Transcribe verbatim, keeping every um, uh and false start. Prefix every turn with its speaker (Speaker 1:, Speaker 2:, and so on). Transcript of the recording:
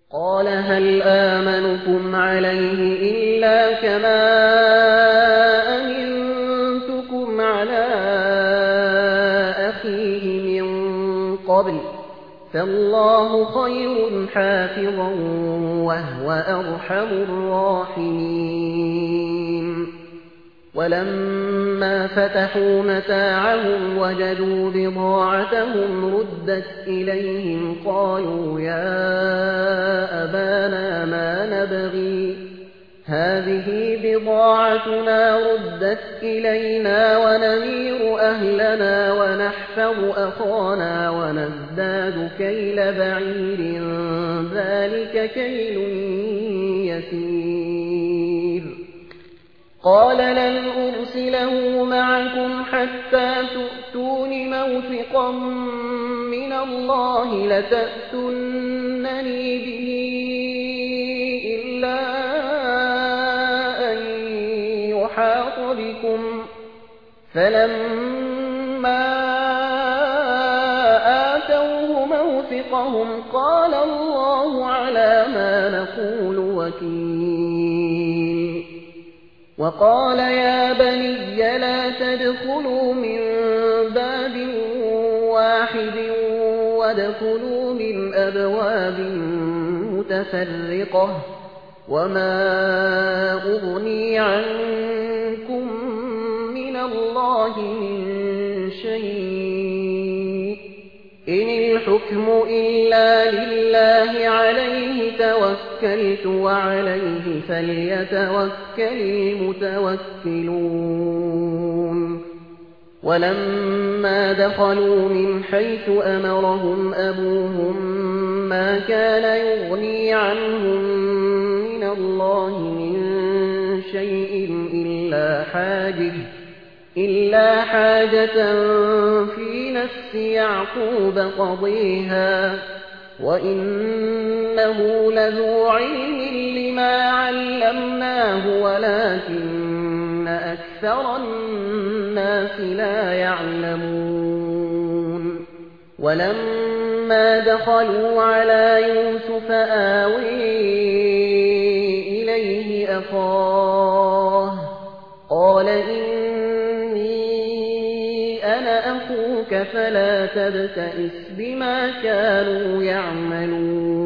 Speaker 1: قال هل آمنكم عليه إلا كما أمنتكم على أخيه من قبل فالله خير حافظا وهو أرحم الراحمين ولما فتحوا متاعهم وجدوا بضاعتهم ردت إليهم قالوا يا أبانا ما نبغي هذه بضاعتنا ردت إلينا ونمير أهلنا ونحفظ أخانا ونزداد كيل بعير ذلك كيل يسير قال لن أرسله معكم حتى تؤتون موثقا من الله لتأتونني به إلا أن يحاط بكم فلما آتوه موثقهم قال الله على ما نقول وكيل وقال يا بني لا تدخلوا من باب واحد وادخلوا من أبواب متفرقة وما أغني عنكم من الله من شيء إن الحكم إلا لله عليه توكلت وعليه فليتوكل المتوكلون ولما دخلوا من حيث أمرهم أبوهم ما كان يغني عنهم من الله من شيء إلا حاجة إلا حاجة في نفس يعقوب قضيها وإنه لذو علم لما علمناه ولكن أكثر الناس لا يعلمون ولما دخلوا على يوسف آوي إليه أخاه قال أنا أخوك فلا تبتئس بما كانوا يعملون